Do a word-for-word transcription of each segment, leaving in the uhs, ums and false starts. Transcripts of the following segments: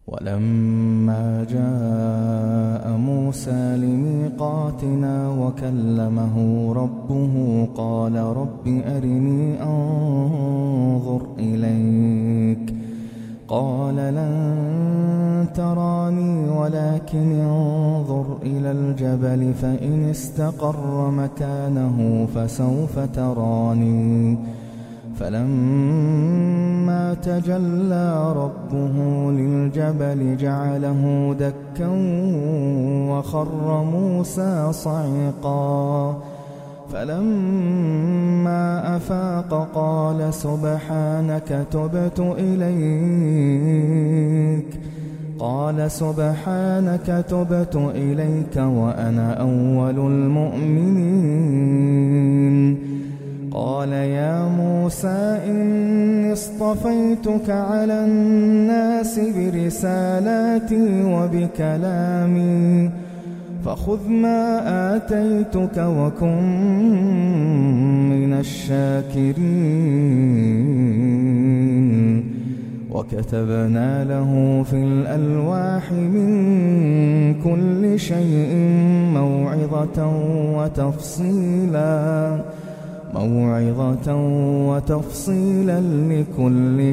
ولما جاء موسى لميقاتنا وكلمه ربه قال رب أرني أنظر إليك قال لن تراني ولكن انظر إلى الجبل فإن استقر مكانه فسوف تراني فلما تجلى ربه للجبل جعله دكا وخر موسى صعقا فلما أفاق قال سبحانك تبت إليك قال سبحانك تبت إليك وأنا أول المؤمنين قال يا موسى إني اصطفيتك على الناس برسالاتي وبكلامي فخذ ما آتيتك وكن من الشاكرين وكتبنا له في الألواح من كل شيء موعظة وتفصيلا موعظة وتفصيلا لكل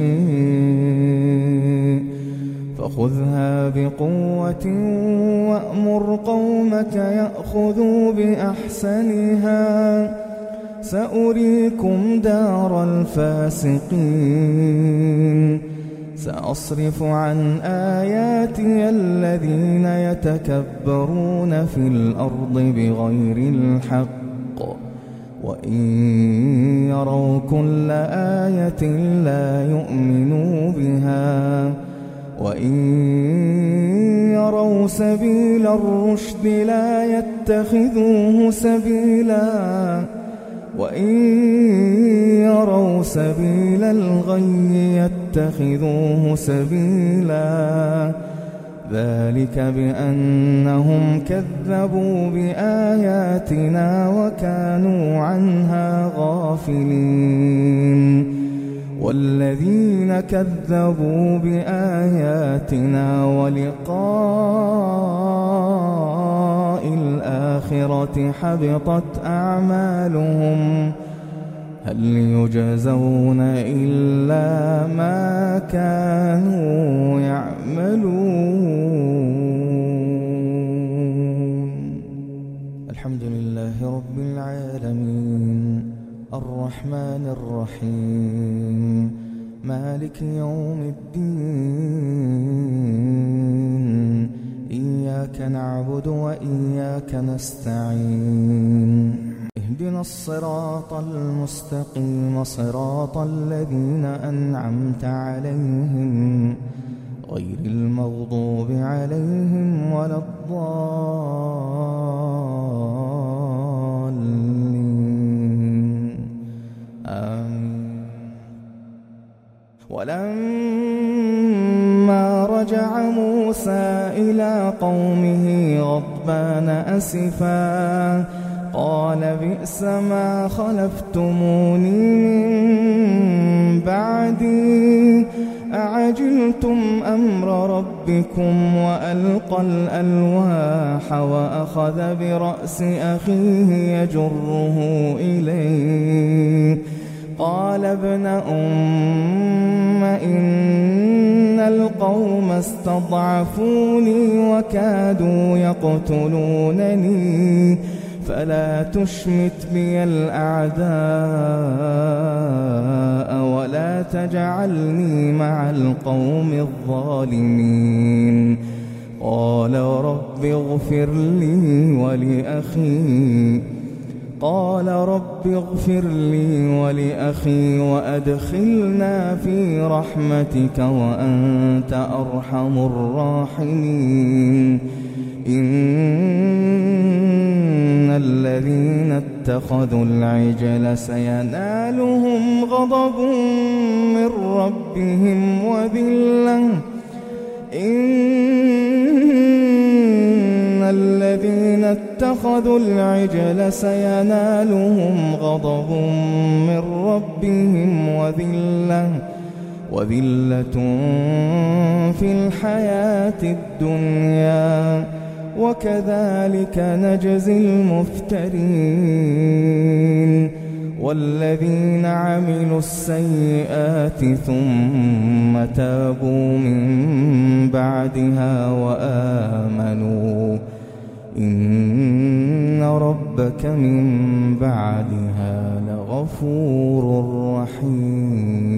شيء فخذها بقوة وأمر قومك يأخذوا بأحسنها سأريكم دار الفاسقين سأصرف عن آياتي الذين يتكبرون في الأرض بغير الحق وإن يروا كل آية لا يؤمنوا بها وإن يروا سبيل الرشد لا يتخذوه سبيلا وإن يروا سبيل الغي يتخذوه سبيلا ذلك بأنهم كذبوا بآياتنا وكانوا عنها غافلين والذين كذبوا بآياتنا ولقاء الآخرة حبطت أعمالهم هل يجزون إلا ما كانوا يعملون. الحمد لله رب العالمين الرحمن الرحيم مالك يوم الدين إياك نعبد وإياك نستعين اهدنا الصراط المستقيم صراط الذين أنعمت عليهم غير المغضوب عليهم ولا الضالين آمين. ولما رجع موسى إلى قومه غضبان أسفا قال بئس ما خلفتموني من بعدي أعجلتم أمر ربكم وألقى الألواح وأخذ برأس أخيه يجره إليه قال ابن أم إن القوم استضعفوني وكادوا يقتلونني فلا تشمت بي الأعداء ولا تجعلني مع القوم الظالمين قال رب اغفر لي ولأخي قال رب اغفر لي ولأخي وأدخلنا في رحمتك وأنت أرحم الراحمين إن الذين اتخذوا العجل سينالهم غضب من ربهم وذلة إن الذين اتخذوا العجل سينالهم غضب من ربهم وذلة وذلة في الحياة الدنيا وكذلك نجزي المفترين. والذين عملوا السيئات ثم تابوا من بعدها وآمنوا إن ربك من بعدها لغفور رحيم.